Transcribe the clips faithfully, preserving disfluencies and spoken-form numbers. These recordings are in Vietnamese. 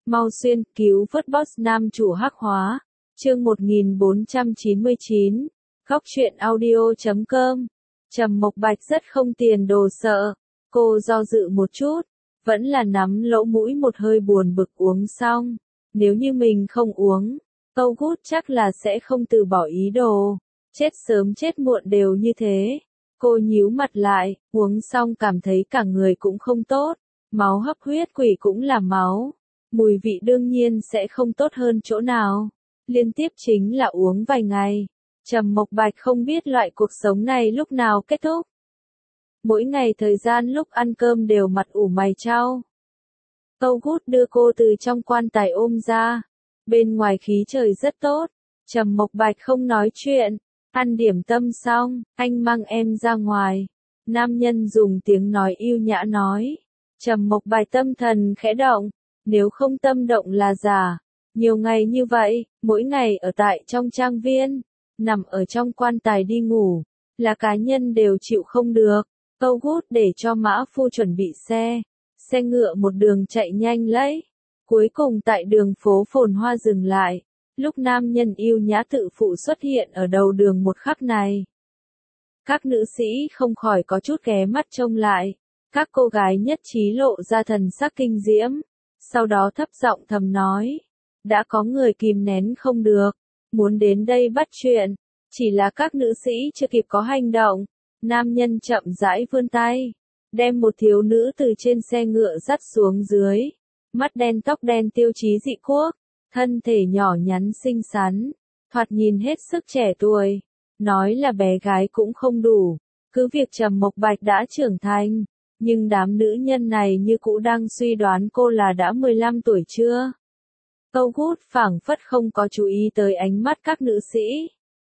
Mau xuyên, cứu vớt boss nam chủ hắc hóa. Chương một nghìn bốn trăm chín mươi chín. Góc truyện audio chấm com. Trầm Mộc Bạch rất không tiền đồ sợ. Cô do dự một chút, vẫn là nắm lỗ mũi một hơi buồn bực uống xong. Nếu như mình không uống, Câu Gút chắc là sẽ không từ bỏ ý đồ. Chết sớm chết muộn đều như thế. Cô nhíu mặt lại, uống xong cảm thấy cả người cũng không tốt. Máu hấp huyết quỷ cũng là máu. Mùi vị đương nhiên sẽ không tốt hơn chỗ nào. Liên tiếp chính là uống vài ngày. Trầm Mộc Bạch không biết loại cuộc sống này lúc nào kết thúc. Mỗi ngày thời gian lúc ăn cơm đều mặt ủ mày chau. Câu Gút đưa cô từ trong quan tài ôm ra. Bên ngoài khí trời rất tốt. Trầm Mộc Bạch không nói chuyện. Ăn điểm tâm xong, anh mang em ra ngoài. Nam nhân dùng tiếng nói yêu nhã nói. Trầm Mộc Bạch tâm thần khẽ động. Nếu không tâm động là giả. Nhiều ngày như vậy, mỗi ngày ở tại trong trang viên, nằm ở trong quan tài đi ngủ, là cá nhân đều chịu không được. Câu Gút để cho mã phu chuẩn bị xe. Xe ngựa một đường chạy nhanh lấy. Cuối cùng tại đường phố phồn hoa dừng lại. Lúc nam nhân yêu nhã tự phụ xuất hiện ở đầu đường một khắc này. Các nữ sĩ không khỏi có chút ghé mắt trông lại. Các cô gái nhất trí lộ ra thần sắc kinh diễm. Sau đó thấp giọng thầm nói. Đã có người kìm nén không được. Muốn đến đây bắt chuyện. Chỉ là các nữ sĩ chưa kịp có hành động. Nam nhân chậm rãi vươn tay. Đem một thiếu nữ từ trên xe ngựa dắt xuống dưới. Mắt đen tóc đen tiêu chí dị quốc. Thân thể nhỏ nhắn xinh xắn. Thoạt nhìn hết sức trẻ tuổi. Nói là bé gái cũng không đủ. Cứ việc Trầm Mộc Bạch đã trưởng thành. Nhưng đám nữ nhân này như cũ đang suy đoán cô là đã mười lăm tuổi chưa. Câu Gút phảng phất không có chú ý tới ánh mắt các nữ sĩ.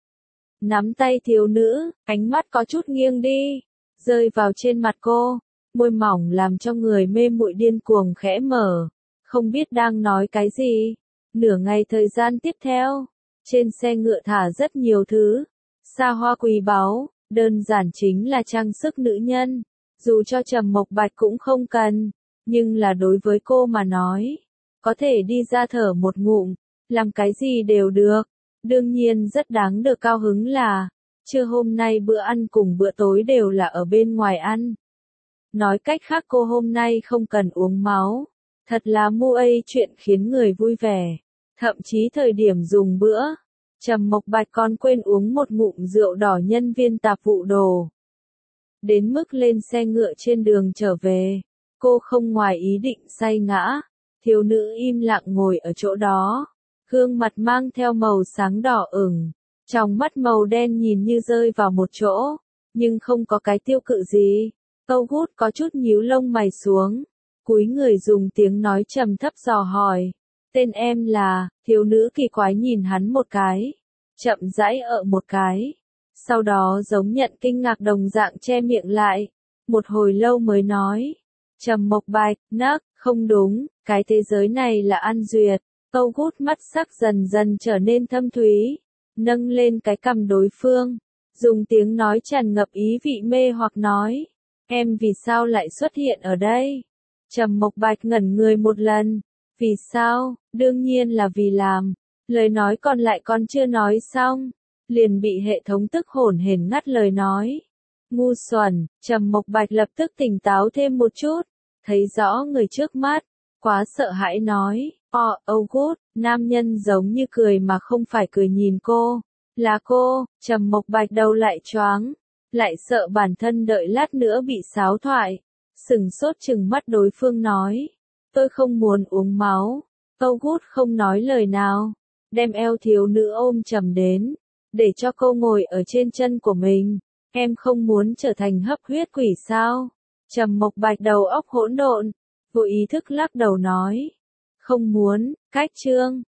Nắm tay thiếu nữ, ánh mắt có chút nghiêng đi. Rơi vào trên mặt cô. Môi mỏng làm cho người mê muội điên cuồng khẽ mở. Không biết đang nói cái gì. Nửa ngày thời gian tiếp theo. Trên xe ngựa thả rất nhiều thứ. Xa hoa quý báu. Đơn giản chính là trang sức nữ nhân. Dù cho Trầm Mộc Bạch cũng không cần. Nhưng là đối với cô mà nói. Có thể đi ra thở một ngụm. Làm cái gì đều được. Đương nhiên rất đáng được cao hứng là. Trưa hôm nay bữa ăn cùng bữa tối đều là ở bên ngoài ăn. Nói cách khác cô hôm nay không cần uống máu. Thật là mu ây chuyện khiến người vui vẻ. Thậm chí thời điểm dùng bữa. Trầm Mộc Bạch còn quên uống một ngụm rượu đỏ nhân viên tạp vụ đồ. Đến mức lên xe ngựa trên đường trở về. Cô không ngoài ý định say ngã. Thiếu nữ im lặng ngồi ở chỗ đó. Gương mặt mang theo màu sáng đỏ ửng. Trong mắt màu đen nhìn như rơi vào một chỗ. Nhưng không có cái tiêu cự gì. Câu Gút có chút nhíu lông mày xuống. Cúi người dùng tiếng nói trầm thấp dò hỏi. Tên em là, thiếu nữ kỳ quái nhìn hắn một cái. Chậm rãi ợ một cái. Sau đó giống nhận kinh ngạc đồng dạng che miệng lại. Một hồi lâu mới nói. Trầm Mộc Bạch, nấc, không đúng, cái thế giới này là An Duyệt. Câu Gút mắt sắc dần dần trở nên thâm thúy. Nâng lên cái cằm đối phương. Dùng tiếng nói tràn ngập ý vị mê hoặc nói. Em vì sao lại xuất hiện ở đây? Trầm Mộc Bạch ngẩn người một lần. Vì sao? Đương nhiên là vì làm. Lời nói còn lại còn chưa nói xong. Liền bị hệ thống tức hổn hển ngắt lời nói. Ngu xuẩn, Trầm Mộc Bạch lập tức tỉnh táo thêm một chút. Thấy rõ người trước mắt. Quá sợ hãi nói. Oh, oh good. Nam nhân giống như cười mà không phải cười nhìn cô. Là cô. Trầm Mộc Bạch đầu lại choáng. Lại sợ bản thân đợi lát nữa bị xáo thoại. Sừng sốt chừng mắt đối phương nói. Tôi không muốn uống máu. Câu Gút không nói lời nào. Đem eo thiếu nữ ôm chầm đến. Để cho cô ngồi ở trên chân của mình. Em không muốn trở thành hấp huyết quỷ sao? Trầm Mộc Bạch đầu óc hỗn độn. Vô ý thức lắc đầu nói. Không muốn, cách chương.